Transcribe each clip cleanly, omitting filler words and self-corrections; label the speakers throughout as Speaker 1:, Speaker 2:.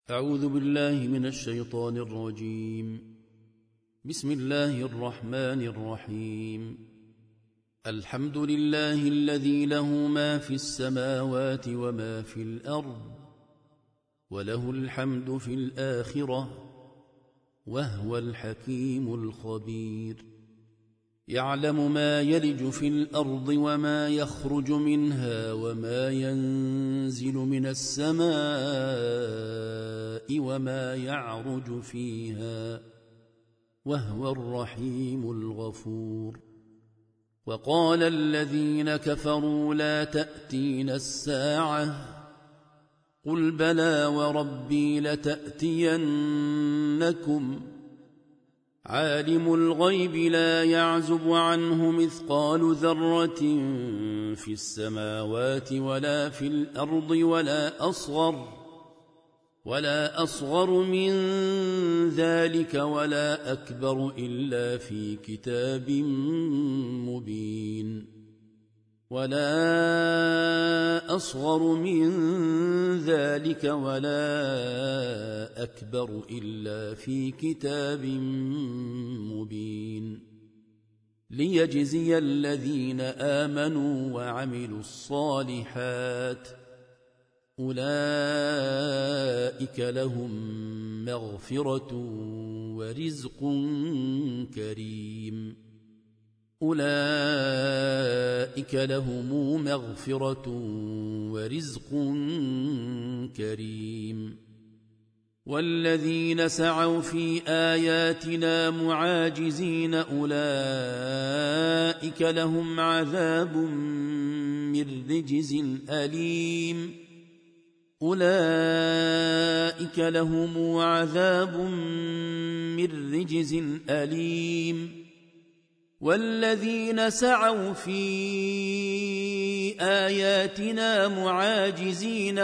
Speaker 1: أعوذ بالله من الشيطان الرجيم. بسم الله الرحمن الرحيم. الحمد لله الذي له ما في السماوات وما في الأرض، وله الحمد في الآخرة، وهو الحكيم الخبير. يعلم ما يلج في الأرض وما يخرج منها وما ينزل من السماء وما يعرج فيها، وهو الرحيم الغفور. وقال الذين كفروا لا تأتين الساعة، قل بلى وربي لتأتينكم، عالم الغيب لا يعزب عنه مثقال ذرة في السماوات ولا في الأرض ولا أصغر من ذلك ولا أكبر إلا في كتاب مبين. ولا أصغر من ذلك ولا أكبر إلا في كتاب مبين، ليجزي الذين آمنوا وعملوا الصالحات، أولئك لهم مغفرة ورزق كريم. أولئك لهم مغفرة ورزق كريم. والذين سعوا في آياتنا معاجزين أولئك لهم عذاب من رجز أليم. أولئك لهم عذاب من رجز أليم. والذين سعوا في آياتنا معاجزين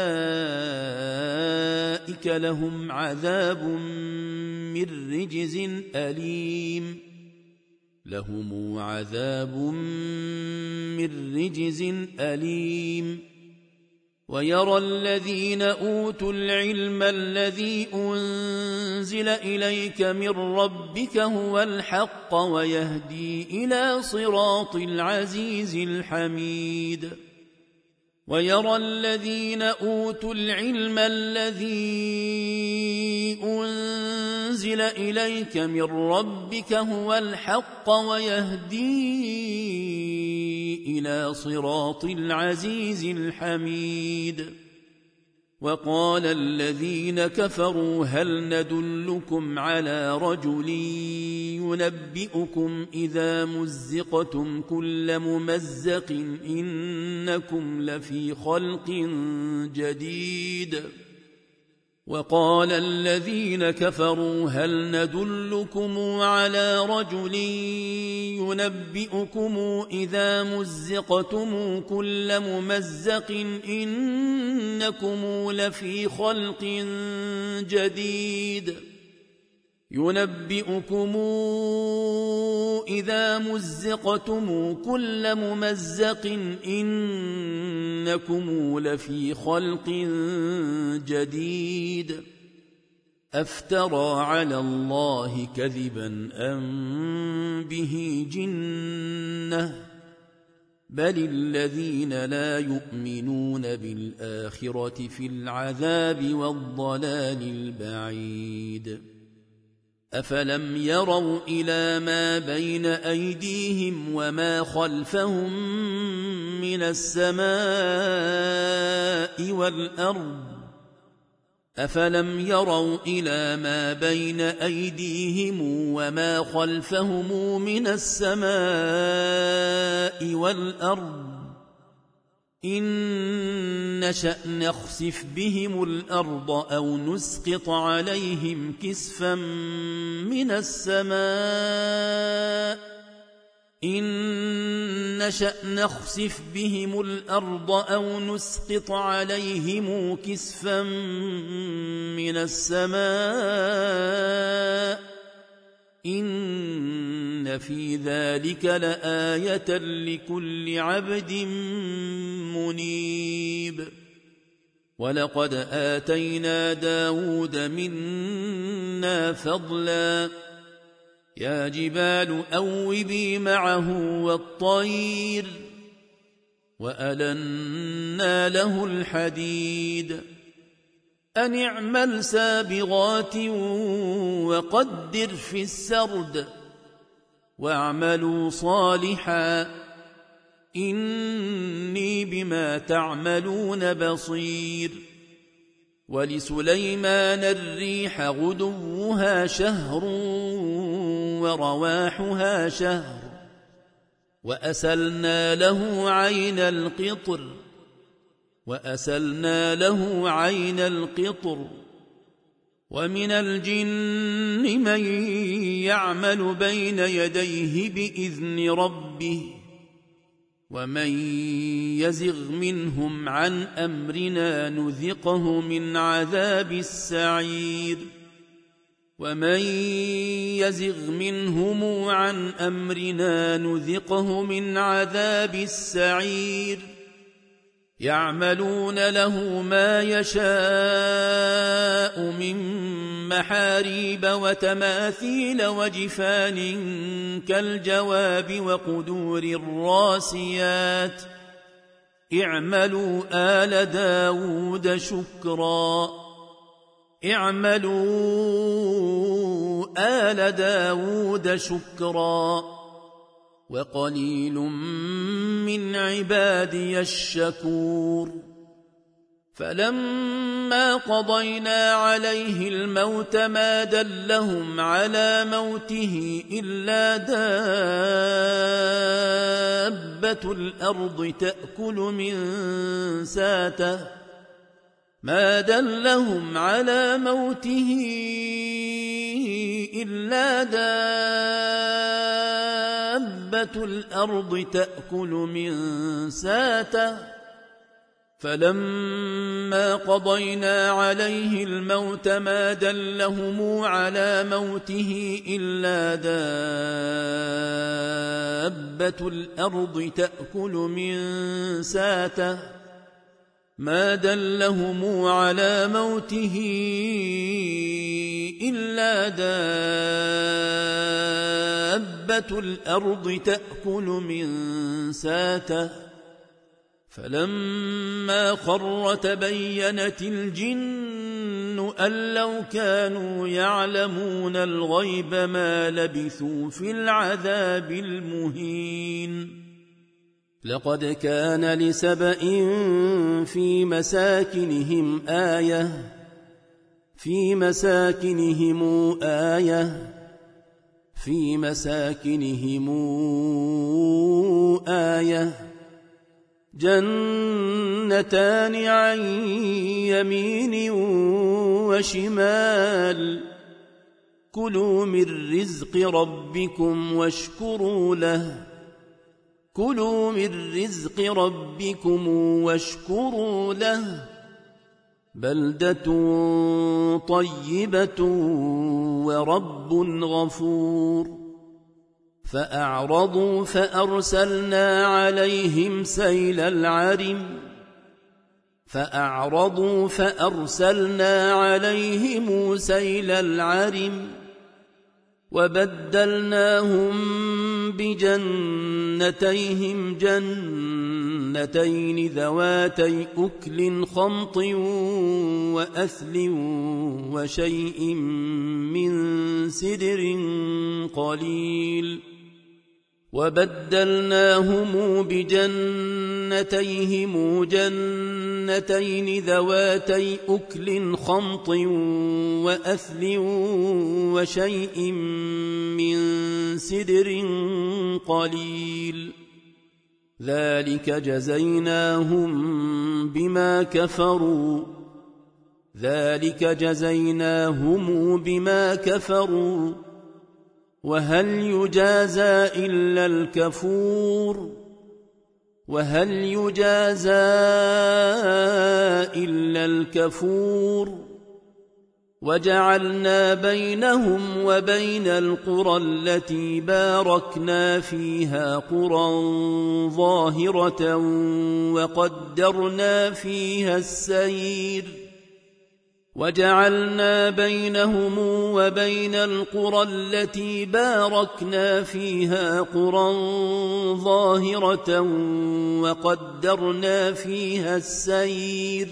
Speaker 1: أولئك لهم عذاب من رجز أليم. لهم عذاب من رجز أليم. ويرى الذين أوتوا العلم الذي أنزل إليك من ربك هو الحق ويهدي إلى صراط العزيز الحميد. ويرى الذين أوتوا العلم الذي أنزل إليك من ربك هو الحق ويهدي إلى صراط العزيز الحميد. وقال الذين كفروا هل ندلكم على رجل ينبئكم إذا مزقتم كل ممزق إنكم لفي خلق جديد. وقال الذين كفروا هل ندلكم على رجل ينبئكم إذا مزقتم كل ممزق إنكم لفي خلق جديد. ينبئكم إذا مزقتم كل ممزق إنكم لفي خلق جديد. أفترى على الله كذبا أم به جنة، بل الذين لا يؤمنون بالآخرة في العذاب والضلال البعيد. أفلم يروا إلى ما بين أيديهم وما خلفهم من السماء والأرض؟ أفلم يروا إلى ما بين أيديهم وما خلفهم من السماء والأرض؟ إن نشأ نخسف بهم الأرض أو نسقط عليهم كسفا من السماء. إن نشأ نخسف بهم الأرض أو نسقط عليهم كسفا من السماء. إن في ذلك لآية لكل عبد منيب. ولقد آتينا داود منا فضلا يا جبال أوبي معه والطير وألنا له الحديد أن اعمل سابغات وقدر في السرد واعملوا صالحا إني بما تعملون بصير ولسليمان الريح غدوها شهر ورواحها شهر وأسلنا له عين القطر ومن الجن من يعمل بين يديه بإذن ربه ومن يزغ منهم عن أمرنا نذقه من عذاب السعير ومن يزغ منهم عن أمرنا نذقه من عذاب السعير يعملون له ما يشاء من محاريب وتماثيل وجفان كالجواب وقدور الراسيات اعملوا آل داود شكرا وقليل من عبادي الشكور فلما قضينا عليه الموت ما دلهم على موته إلا دابة الأرض تأكل من ساته ما دلهم على موته إلا دابة الأرض تأكل من ساته فلما قضينا عليه الموت ما دلهم على موته إلا دابة الأرض تأكل من ساته ما دلهم على موته إلا دابة الأرض تأكل من ساته فلما خر تبينت الجن أن لو كانوا يعلمون الغيب ما لبثوا في العذاب المهين لقد كان لسبإ في مساكنهم آية جنتان عن يمين وشمال كلوا من رزق ربكم واشكروا له بلدة طيبة ورب غفور فأعرضوا فأرسلنا عليهم سيل العرم وبدلناهم بجنتيهم جنتين ذواتي أكل خمط وأثل وشيء من سدر قليل وبدلناهم بجنتيهم جنتين ذواتي أكل خمط وأثل وشيء من سدر قليل ذلك جزيناهم بما كفروا وهل يجازى إلا الكفور وجعلنا بينهم وبين القرى التي باركنا فيها قرى ظاهرة وقدرنا فيها السير وجعلنا بينهم وبين القرى التي باركنا فيها قرى ظاهرة وقدرنا فيها السير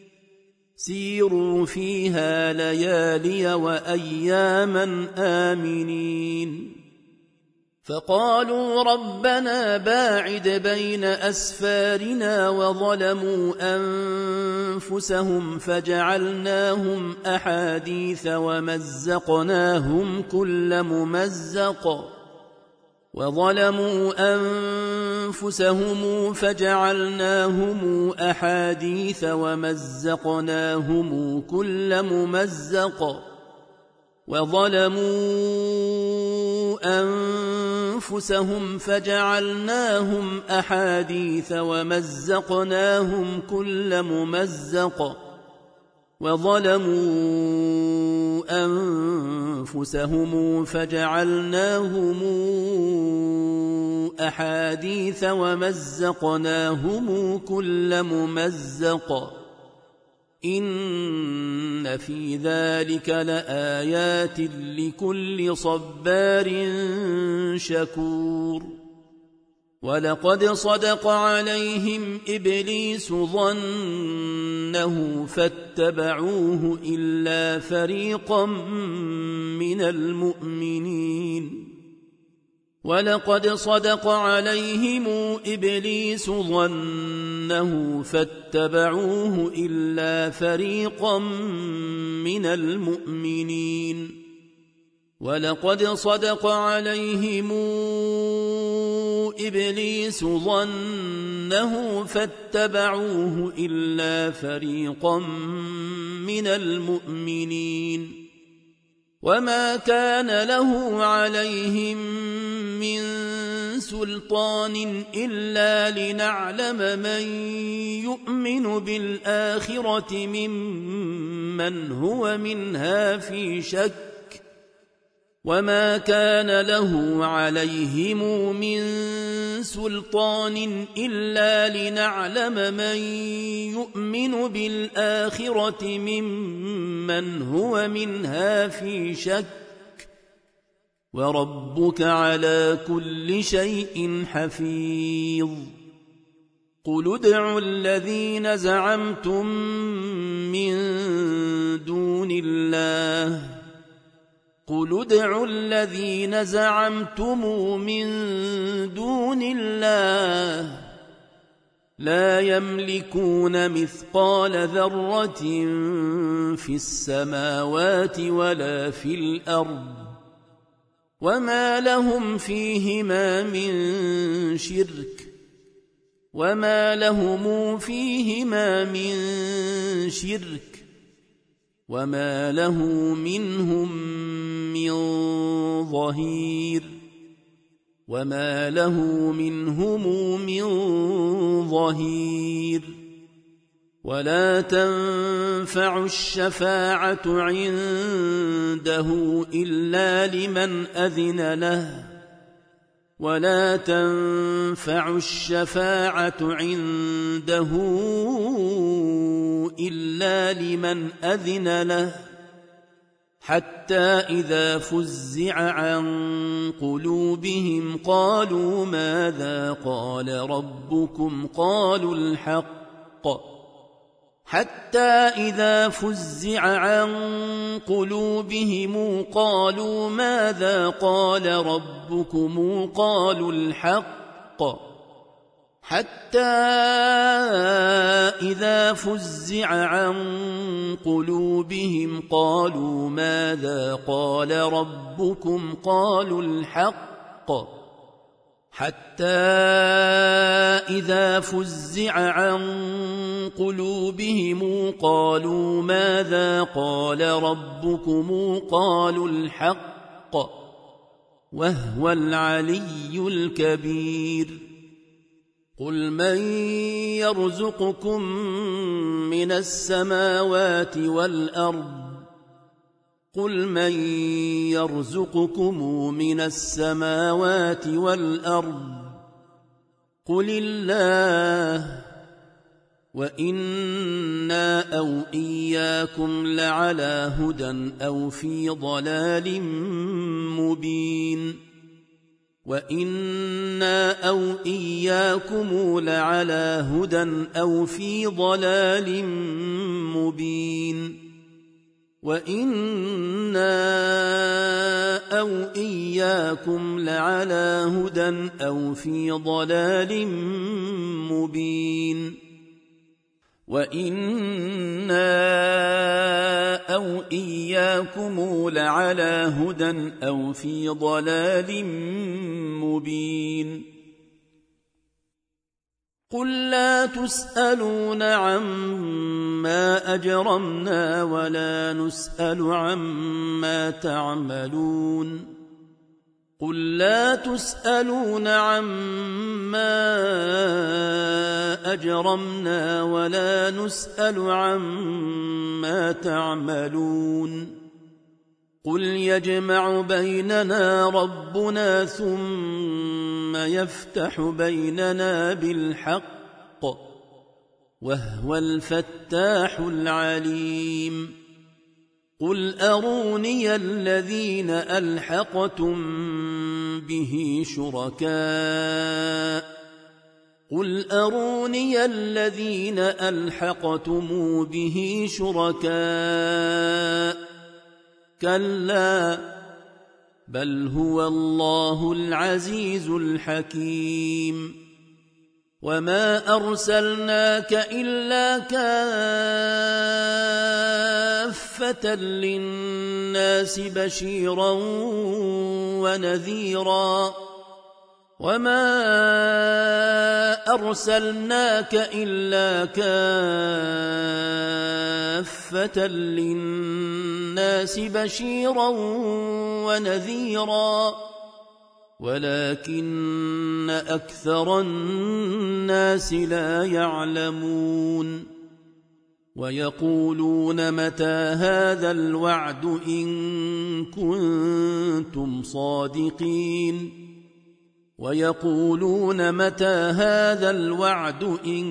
Speaker 1: سيروا فيها ليالي وأياما آمنين فقالوا ربنا باعد بين أسفارنا وظلموا أنفسهم فجعلناهم أحاديث ومزقناهم كل ممزق وظلموا أنفسهم فجعلناهم أحاديث ومزقناهم كل ممزق وظلموا أنفسهم فجعلناهم أحاديث ومزقناهم كل ممزق وظلموا أنفسهم فجعلناهم أحاديث ومزقناهم كل ممزق إن في ذلك لآيات لكل صبار شكور ولقد صدق عليهم إبليس ظنه فاتبعوه إلا فريقا من المؤمنين ولقد صدق عليهم إبليس ظنه فاتبعوه إلا فريقا من المؤمنين ولقد صدق عليهم إبليس ظنه فاتبعوه إلا فريقا من المؤمنين وما كان له عليهم من سلطان إلا لنعلم من يؤمن بالآخرة ممن هو منها في شك وما كان له عليهم من سلطان إلا لنعلم من يؤمن بالآخرة ممن هو منها في شك وربك على كل شيء حفيظ قل ادعوا الذين زعمتم من دون الله قل ادعوا الذين زعمتم من دون الله لا يملكون مثقال ذرة في السماوات ولا في الأرض وما لهم فيهما من شرك وما لهم فيهما من شرك وما له منهم من ظهير وما له منهم من ظهير ولا تنفع الشفاعة عنده إلا لمن أذن له ولا تنفع الشفاعة عنده إلا لمن أذن له حتى إذا فزع عن قلوبهم قالوا ماذا قال ربكم قالوا الحق حتى إذا فزع عن قلوبهم قالوا ماذا قال ربكم قالوا الحق حتى إذا فزع عن قلوبهم قالوا ماذا قال ربكم قالوا الحق حتى إذا فزع عن قلوبهم قالوا ماذا قال ربكم قالوا الحق وهو العلي الكبير قل من يرزقكم من السماوات والأرض قل من يرزقكم من السماوات والأرض قل الله وإنا أو إياكم لعلى هدى أو في ضلال مبين وإنا أو إياكم لعلى هدى أو في ضلال مبين وإنا أو إياكم لعلى هدى أو في ضلال مبين وإنا أو إياكم لعلى هدى أو في ضلال مبين قل لا تسألون عما أجرمنا ولا نسأل عما تعملون قل لا تسألون عما أجرمنا ولا نسأل عما تعملون قل يجمع بيننا ربنا ثم يفتح بيننا بالحق وهو الفتاح العليم قل أروني الذين ألحقتم به شركاء قل أروني الذين ألحقتم به شركاء كلا بل هو الله العزيز الحكيم وما أرسلناك إلا كافة للناس بشيرا ونذيرا وما أرسلناك إلا كافة للناس بشيرا ونذيرا ولكن أكثر الناس لا يعلمون ويقولون متى هذا الوعد إن كنتم صادقين ويقولون متى هذا الوعد إن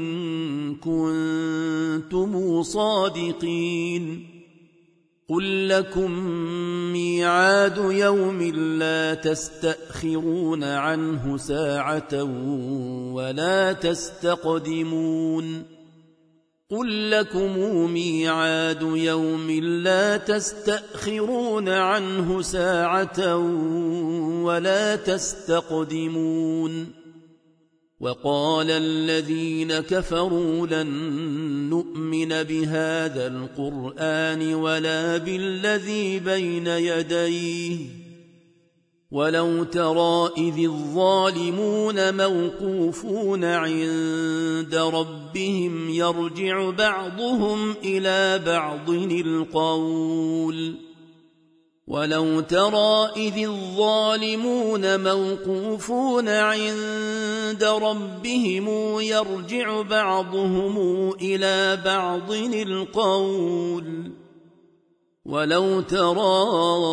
Speaker 1: كنتم صادقين قل لكم ميعاد يوم لا تستأخرون عنه ساعة ولا تستقدمون قل لكم ميعاد يوم لا تستأخرون عنه ساعة ولا تستقدمون وقال الذين كفروا لن نؤمن بهذا القرآن ولا بالذي بين يديه ولو ترى إذ الظالمون موقوفون عند ربهم يرجع بعضهم إلى بعض القول ولو ترى إذ الظالمون موقوفون عند ربهم يرجع بعضهم إلى بعض القول ولو ترى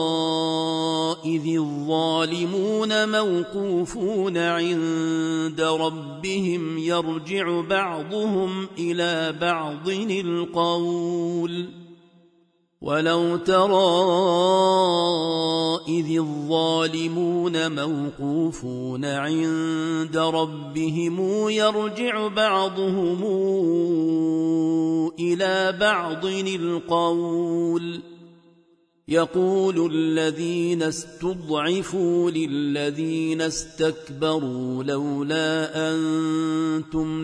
Speaker 1: إذ الظالمون موقوفون عند ربهم يرجع بعضهم إلى بعض القول ولو ترى إذ الظالمون موقوفون عند ربهم يرجع بعضهم إلى بعض القول يقول الذين استضعفوا للذين استكبروا لولا أنتم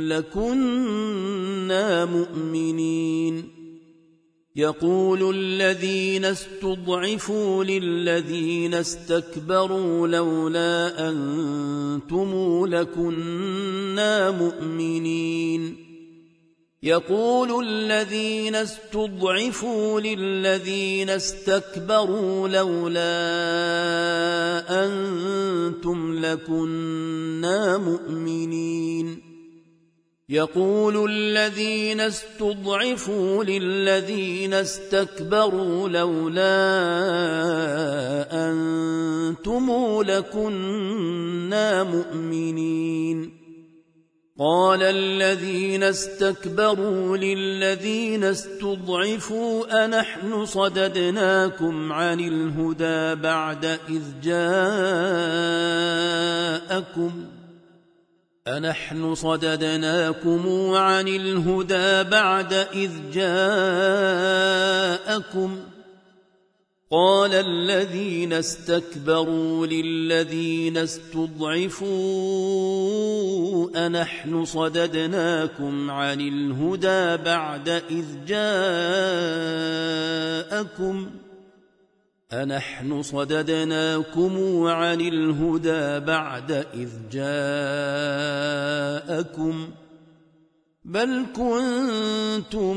Speaker 1: لكنا مؤمنين يقول الذين استضعفوا للذين استكبروا لولا أنتم لكنا مؤمنين يقول الذين استضعفوا للذين استكبروا لولا أنتم لكنا مؤمنين يقول الذين استضعفوا للذين استكبروا لولا أنتم لكنا مؤمنين قال الذين استكبروا للذين استضعفوا أنحن صددناكم عن الهدى بعد إذ جاءكم قال الذين استكبروا للذين استضعفوا أنحن صددناكم عن الهدى بعد إذ جاءكم بل كنتم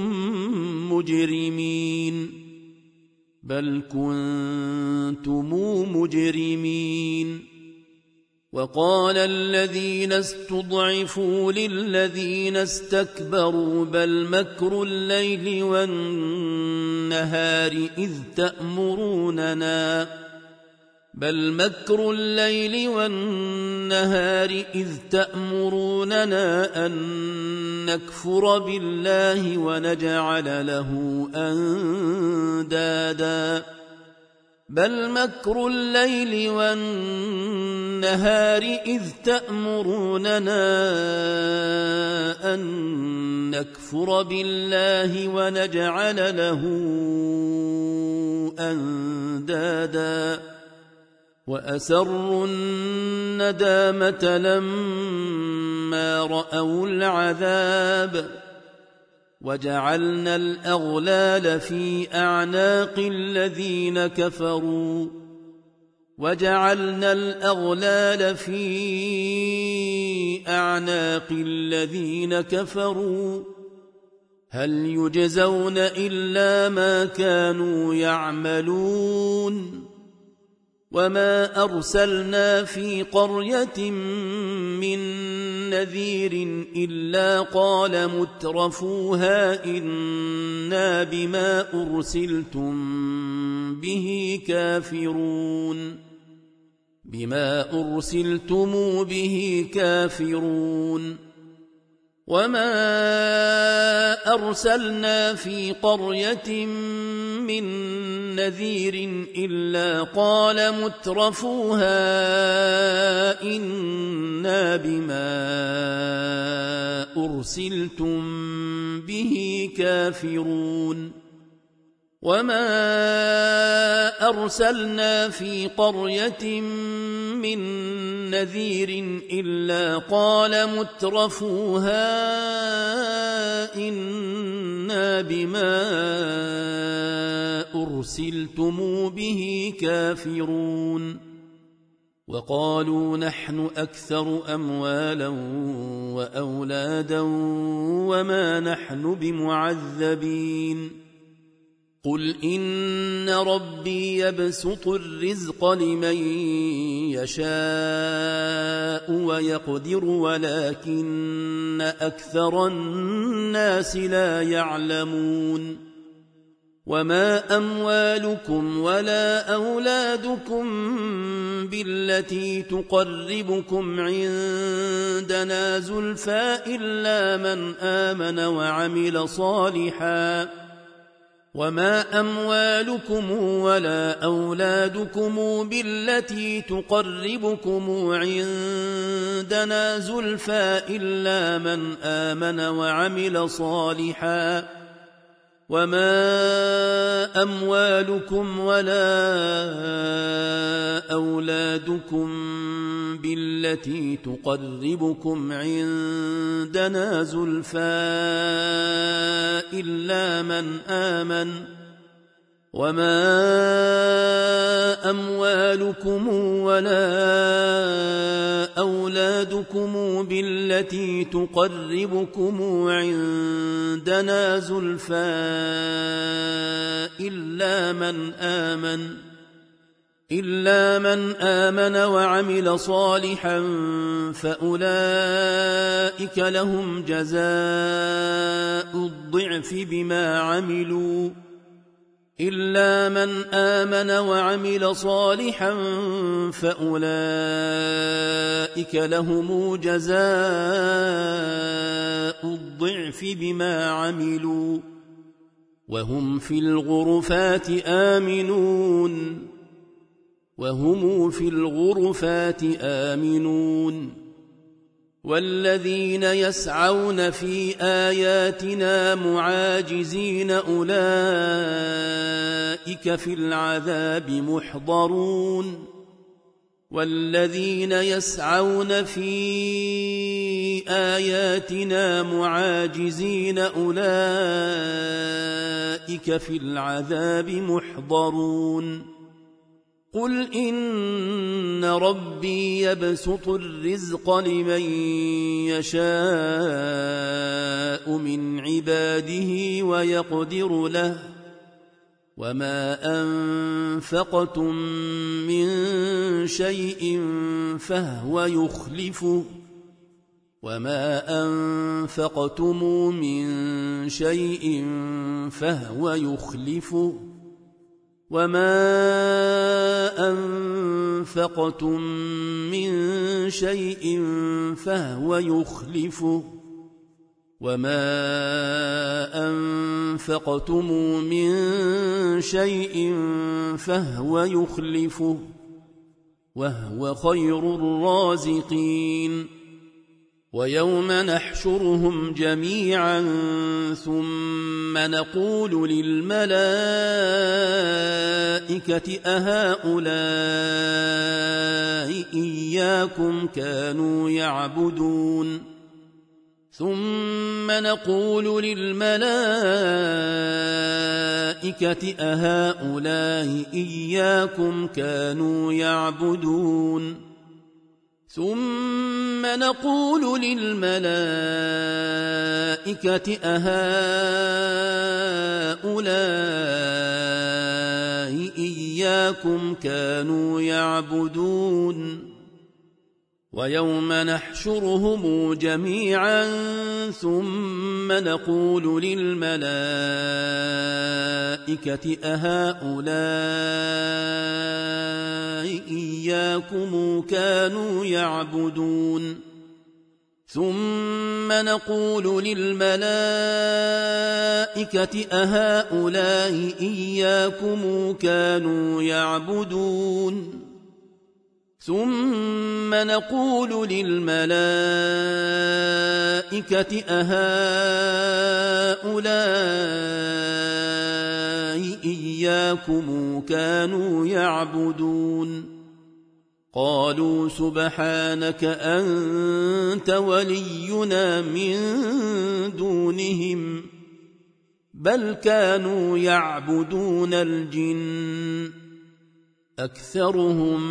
Speaker 1: مجرمين وقال الذين استضعفوا للذين استكبروا بل مكر الليل والنهار إذ تأمروننا أن نكفر بالله ونجعل له أندادا وأسروا الندامة لما رأوا العذاب وجعلنا الأغلال في أعناق الذين كفروا هل يجزون إلا ما كانوا يعملون وما أرسلنا في قرية من نذير إلا قال مترفوها إنا بما أرسلتم به كافرون وما أرسلنا في قرية من نذير إلا قال مترفوها إنا بما أرسلتم به كافرون وما أرسلنا في قرية من نذير إلا قال مترفوها إنا بما أرسلتم به كافرون وقالوا نحن أكثر أموالا وأولادا وما نحن بمعذبين قل إن ربي يبسط الرزق لمن يشاء ويقدر ولكن أكثر الناس لا يعلمون وما أموالكم ولا أولادكم بالتي تقربكم عندنا زلفى إلا من آمن وعمل صالحا وما أموالكم ولا أولادكم بالتي تقربكم عندنا زلفى إلا من آمن وعمل صالحا وما أموالكم ولا أولادكم بالتي تقربكم عندنا زلفى إلا من آمن وما أموالكم ولا أولادكم بالتي تقربكم عندنا زلفى إلا من آمن إلا من آمن وعمل صالحا فأولئك لهم جزاء الضعف بما عملوا إلا من آمن وعمل صالحا فأولئك لهم جزاء الضعف بما عملوا وهم في الغرفات آمنون والذين يسعون في آياتنا معاجزين أولئك في العذاب محضرون والذين يسعون في آياتنا معاجزين أولئك في العذاب محضرون قل إن ربي يبسط الرزق لمن يشاء من عباده ويقدر له وما أنفقتم من شيء فهو يخلفه وما أنفقتم من شيء فهو يخلفه وما أنفقتم من شيء فهو يخلفه وما أنفقتم من شيء فهو يخلفه وهو خير الرازقين ويوم نحشرهم جميعا ثم نقول للملائكة أهؤلاء إياكم كانوا يعبدون ثم نقول للملائكة أهؤلاء إياكم كانوا يعبدون ثم نقول للملائكة أهؤلاء إياكم كانوا يعبدون ويوم نحشرهم جميعا ثم نقول للملائكة أهؤلاء إياكم كانوا يعبدون ثم نقول للملائكة أهؤلاء إياكم كانوا يعبدون ثم نقول للملائكة أهؤلاء إياكم كانوا يعبدون قالوا سبحانك أنت ولينا من دونهم بل كانوا يعبدون الجن أكثرهم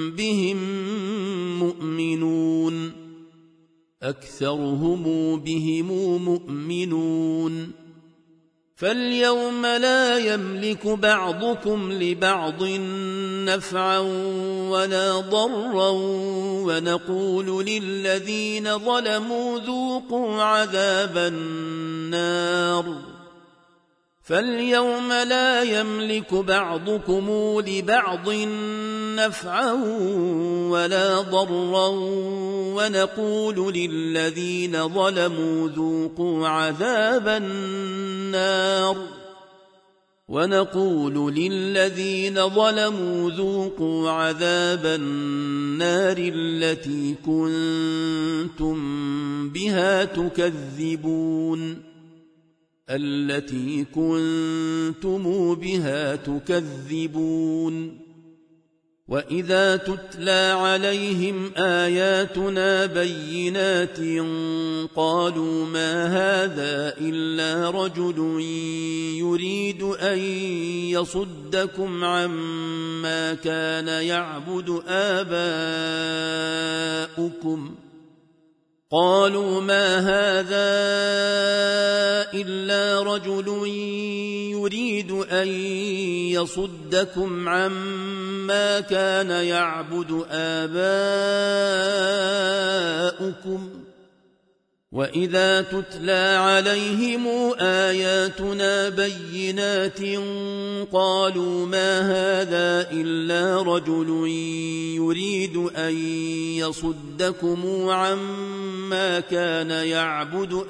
Speaker 1: بهم مؤمنون فاليوم لا يملك بعضكم لبعض نفعا ولا ضرا ونقول للذين ظلموا ذوقوا عذاب النار فاليوم لا يملك بعضكم لبعض نفعا ولا ضرا ونقول للذين ظلموا ذوقوا عذاب النار التي كنتم بها تكذبون وإذا تتلى عليهم آياتنا بينات قالوا ما هذا إلا رجل يريد أن يصدكم عما كان يعبد آباؤكم قالوا ما هذا إلا رجل يريد أن يصدكم عما ما كان يعبد آباؤكم وإذا تتلى عليهم آياتنا بينات قالوا ما هذا إلا رجل يريد أن يصدكم عما كان يعبد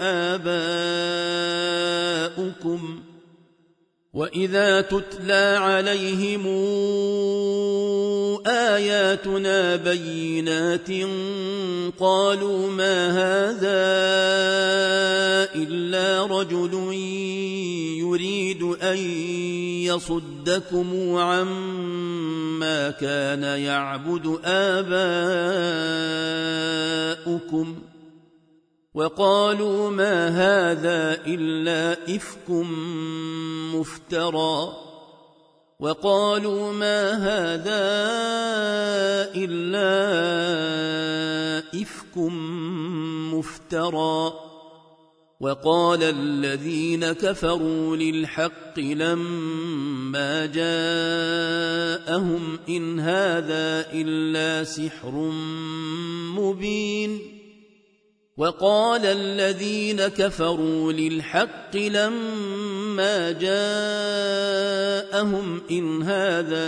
Speaker 1: آباؤكم وإذا تتلى عليهم آياتنا بينات قالوا ما هذا إلا رجل يريد أن يصدكم عما كان يعبد آباؤكم وقالوا ما هذا إلا إفك مفترى وقالوا ما هذا إلا إفك مفترى وقال الذين كفروا للحق لما جاءهم إن هذا إلا سحر مبين وقال الذين كفروا للحق لما جاءهم إن هذا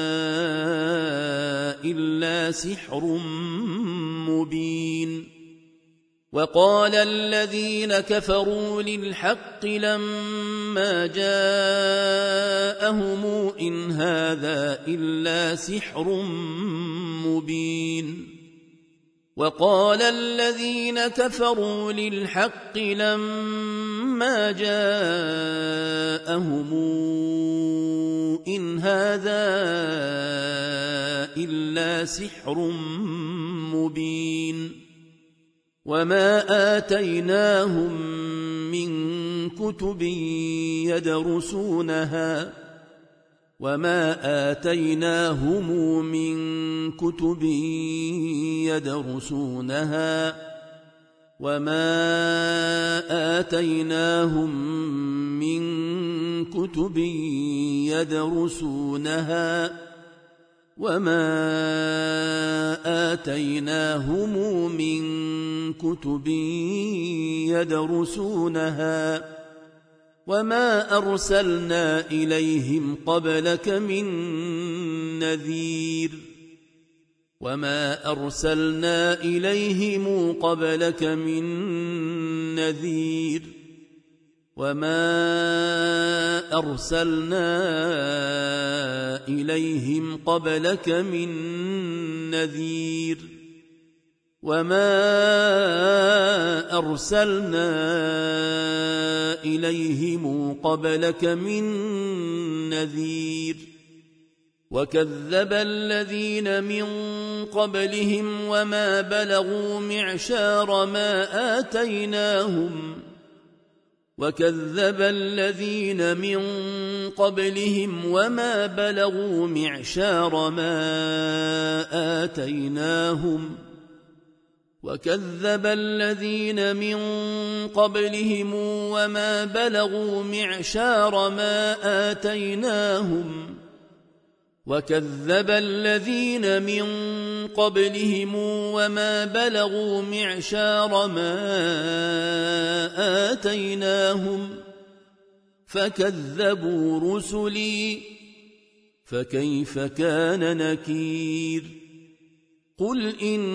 Speaker 1: إلا سحر مبين وقال الذين كفروا للحق لما جاءهم إن هذا إلا سحر مبين وقال الذين كفروا للحق لما جاءهم إن هذا إلا سحر مبين وما آتيناهم من كتب يدرسونها وما آتيناهم من كتب يدرسونها وما آتيناهم من كتب يدرسونها وما آتيناهم من كتب يدرسونها وما أرسلنا إليهم قبلك من نذير وما أرسلنا إليهم قبلك من نذير وما أرسلنا إليهم قبلك من نذير وما أرسلنا إليهم قبلك من نذير وكذب الذين من قبلهم وما بلغوا معشار ما آتيناهم وكذب الذين من قبلهم وما بلغوا معشار ما آتيناهم وكذب الذين من قبلهم وما بلغوا معشار ما آتيناهم وكذب الذين من قبلهم وما بلغوا معشار ما آتيناهم فكذبوا رسلي فكيف كان نكير قل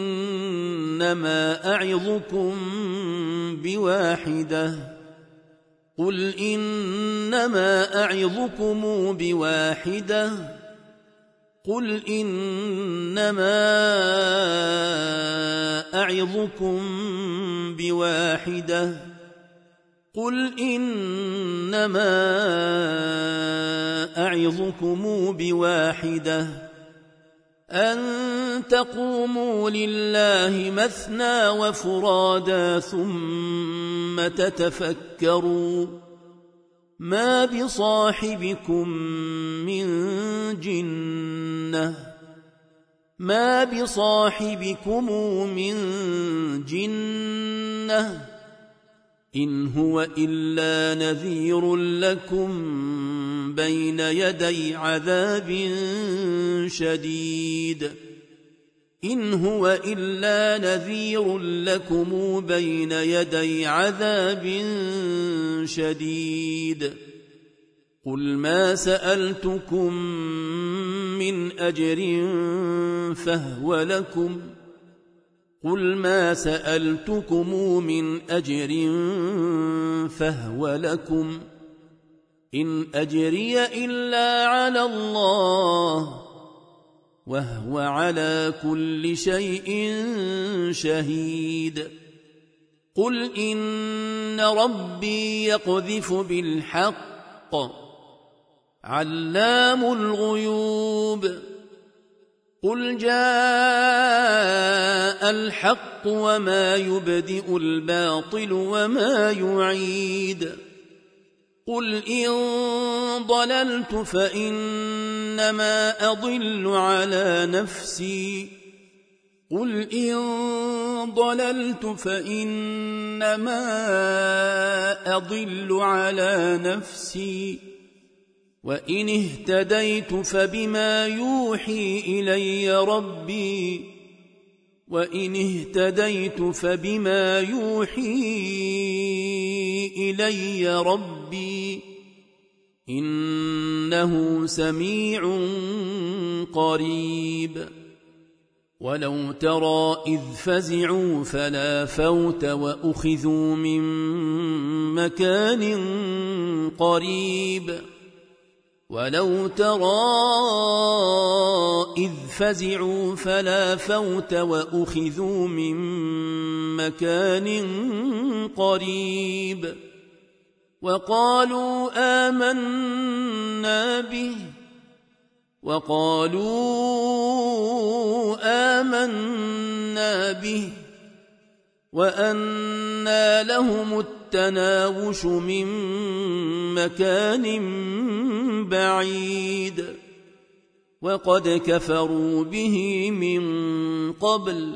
Speaker 1: إنما أعظكم بواحدة قل إنما أعظكم بواحدة قل إنما أعظكم بواحدة قل إنما أعظكم بواحدة أن تقوموا لله مثنى وفرادا ثم تتفكروا ما بصاحبكم من جنة ما بصاحبكم من جنة إن هو إلا نذير لكم بين يدي عذاب شديد إن هو إلا نذير لكم بين يدي عذاب شديد قل ما سألتكم من أجر فهو لكم قل ما سألتكم من أجر فهو لكم إن أجري إلا على الله وهو على كل شيء شهيد قل إن ربي يقذف بالحق علام الغيوب قل جاء الحق وما يبدئ الباطل وما يعيد قل إن ضللت فإنما أضل على نفسي قل إن ضللت فإنما أضل على نفسي وإن اهتديت فبما يوحي إلي ربي وإن اهتديت فبما يوحي إلي ربي إنه سميع قريب ولو ترى إذ فزعوا فلا فوت وأخذوا من مكان قريب ولو ترى إذ فزعوا فلا فوت وأخذوا من مكان قريب وقالوا آمنا به وأنى لهم التناوش من مكان بعيد وقد كفروا به من قبل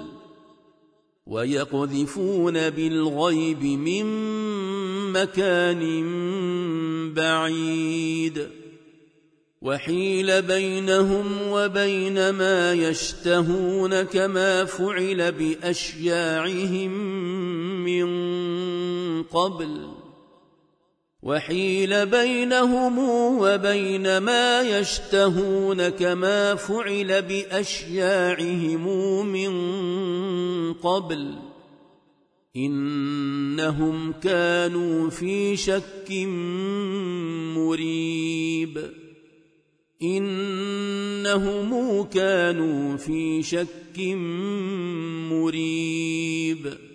Speaker 1: ويقذفون بالغيب من مكان بعيد وحيل بينهم وبين ما يشتهون كما فعل بأشياعهم من قبل وحيل بينهم وبين ما يشتهون كما فعل بأشياعهم من قبل إنهم كانوا في شك مريب إنهم كانوا في شك مريب